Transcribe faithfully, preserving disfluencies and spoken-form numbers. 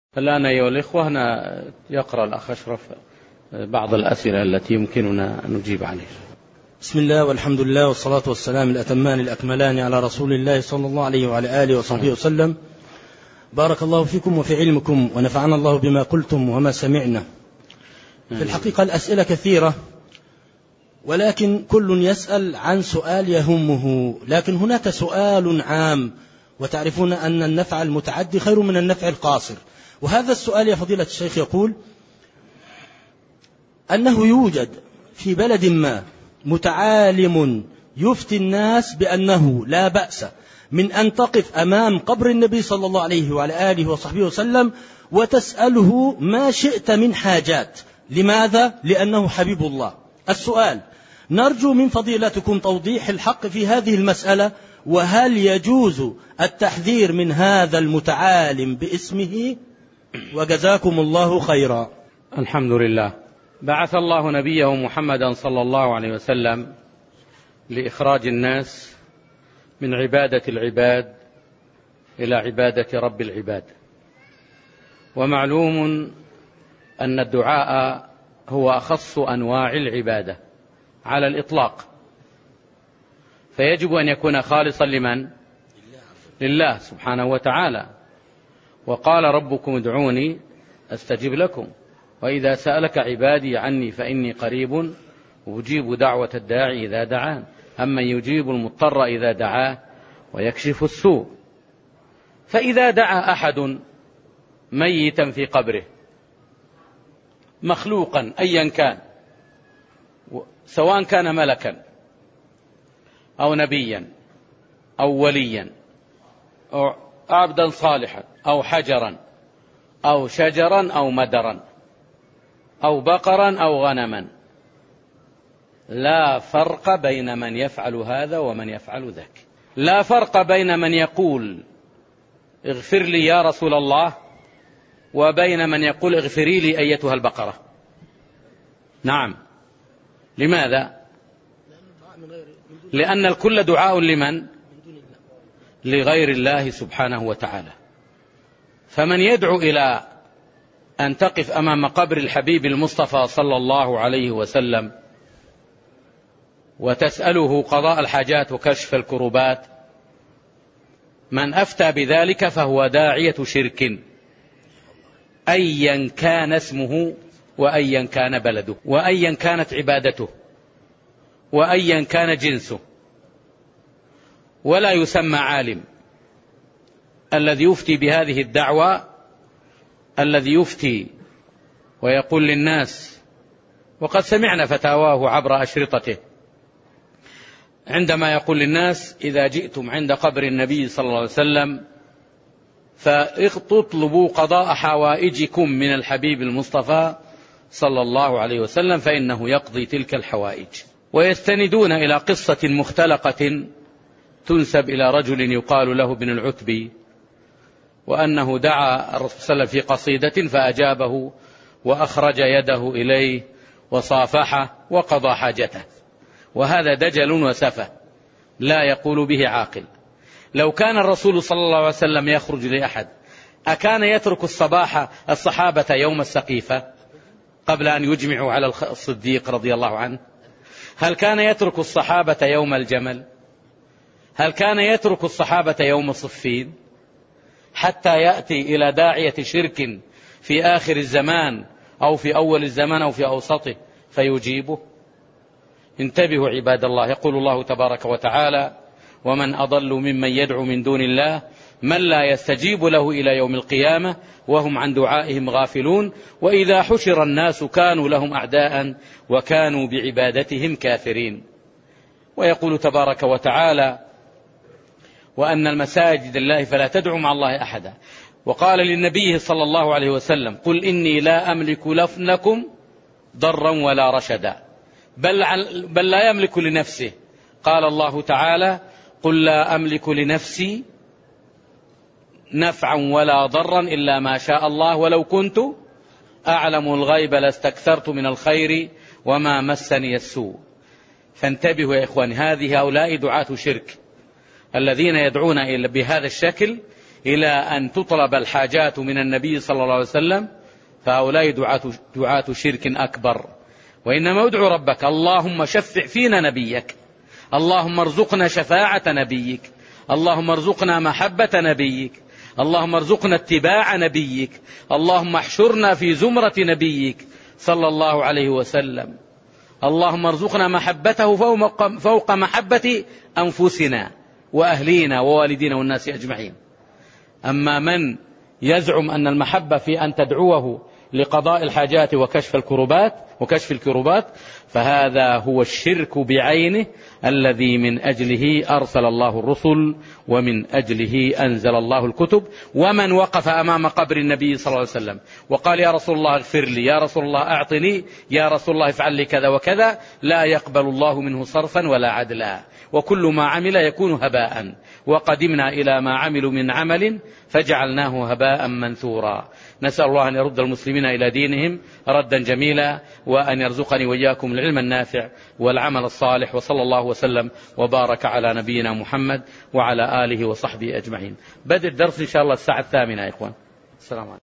الآن أيها الإخوة يقرأ الأخ أشرف بعض الأسئلة التي يمكننا أن نجيب عليها. بسم الله والحمد لله والصلاة والسلام الأتمان الأكملان على رسول الله صلى الله عليه وعلى آله وصحبه وسلم. بارك الله فيكم وفي علمكم ونفعنا الله بما قلتم وما سمعنا. في الحقيقة الأسئلة كثيرة، ولكن كل يسأل عن سؤال يهمه، لكن هناك سؤال عام، وتعرفون أن النفع المتعدي خير من النفع القاصر. وهذا السؤال يا فضيلة الشيخ يقول أنه يوجد في بلد ما متعالم يفتي الناس بأنه لا بأس من أن تقف أمام قبر النبي صلى الله عليه وعلى آله وصحبه وسلم وتسأله ما شئت من حاجات. لماذا؟ لأنه حبيب الله. السؤال: نرجو من فضيلتكم توضيح الحق في هذه المسألة، وهل يجوز التحذير من هذا المتعالم باسمه؟ وجزاكم الله خيرا. الحمد لله. بعث الله نبيه محمدا صلى الله عليه وسلم لإخراج الناس من عبادة العباد إلى عبادة رب العباد، ومعلوم أن الدعاء هو أخص أنواع العبادة على الإطلاق، فيجب أن يكون خالصا لمن؟ لله سبحانه وتعالى. وقال ربكم ادعوني أستجب لكم، وإذا سألك عبادي عني فإني قريب أجيب دعوة الداعي إذا دعان، أمن يجيب المضطر إذا دعاه ويكشف السوء. فإذا دعا أحد ميتا في قبره مخلوقا أيا كان، سواء كان ملكا أو نبيا أو وليا أو عبدا صالحا أو حجرا أو شجرا أو مدرا أو بقرا أو غنما، لا فرق بين من يفعل هذا ومن يفعل ذاك. لا فرق بين من يقول اغفر لي يا رسول الله وبين من يقول اغفري لي أيتها البقرة. نعم. لماذا؟ لأن الكل دعاء لمن؟ لغير الله سبحانه وتعالى. فمن يدعو إلى أن تقف أمام قبر الحبيب المصطفى صلى الله عليه وسلم وتسأله قضاء الحاجات وكشف الكربات، من أفتى بذلك فهو داعية شرك، أيا كان اسمه وأيا كان بلده وأيا كانت عبادته وأيا كان جنسه. ولا يسمى عالم الذي يفتي بهذه الدعوة الذي يفتي ويقول للناس، وقد سمعنا فتاواه عبر أشرطته عندما يقول للناس إذا جئتم عند قبر النبي صلى الله عليه وسلم فتطلبوا قضاء حوائجكم من الحبيب المصطفى صلى الله عليه وسلم فإنه يقضي تلك الحوائج. ويستندون إلى قصة مختلقة تنسب إلى رجل يقال له ابن العتبي، وأنه دعا الرسول صلى الله عليه وسلم في قصيدة فأجابه وأخرج يده إليه وصافحه وقضى حاجته. وهذا دجل وسفه لا يقول به عاقل. لو كان الرسول صلى الله عليه وسلم يخرج لأحد أكان يترك الصباح الصحابة يوم السقيفة قبل أن يجمعوا على الصديق رضي الله عنه؟ هل كان يترك الصحابة يوم الجمل؟ هل كان يترك الصحابة يوم صفين؟ حتى يأتي إلى داعية شرك في آخر الزمان أو في أول الزمان أو في أوسطه فيجيبه. انتبهوا عباد الله. يقول الله تبارك وتعالى ومن أضل ممن يدعو من دون الله من لا يستجيب له إلى يوم القيامة وهم عن دعائهم غافلون وإذا حشر الناس كانوا لهم أعداء وكانوا بعبادتهم كافرين. ويقول تبارك وتعالى وأن المساجد لله فلا تدعوا مع الله أحدا. وقال للنبي صلى الله عليه وسلم قل إني لا أملك لكم ضرا ولا رشدا، بل, بل لا يملك لنفسه. قال الله تعالى قل لا أملك لنفسي نفعا ولا ضرا إلا ما شاء الله ولو كنت أعلم الغيب لاستكثرت من الخير وما مسني السوء. فانتبهوا يا إخوان، هذه هؤلاء دعاة شرك الذين يدعون بهذا الشكل إلى أن تطلب الحاجات من النبي صلى الله عليه وسلم فهؤلاء دعاة, دعاة شرك أكبر. وإنما ادعو ربك اللهم شفع فينا نبيك، اللهم ارزقنا شفاعة نبيك، اللهم ارزقنا محبة نبيك، اللهم ارزقنا اتباع نبيك، اللهم احشرنا في زمرة نبيك صلى الله عليه وسلم، اللهم ارزقنا محبته فوق محبة أنفسنا وأهلينا ووالدينا والناس أجمعين. أما من يزعم أن المحبة في أن تدعوه لقضاء الحاجات وكشف الكربات وكشف الكربات فهذا هو الشرك بعينه الذي من أجله أرسل الله الرسل ومن أجله أنزل الله الكتب. ومن وقف أمام قبر النبي صلى الله عليه وسلم وقال يا رسول الله اغفر لي، يا رسول الله أعطني، يا رسول الله افعل لي كذا وكذا، لا يقبل الله منه صرفا ولا عدلا، وكل ما عمل يكون هباء، وقدمنا إلى ما عملوا من عمل فجعلناه هباء منثورا. نسأل الله أن يرد المسلمين إلى دينهم ردا جميلا، وأن يرزقني وإياكم العلم النافع والعمل الصالح، وصلى الله وسلم وبارك على نبينا محمد وعلى آله وصحبه أجمعين. بدء الدرس إن شاء الله الساعة الثامنة يا إخوان. السلام عليكم.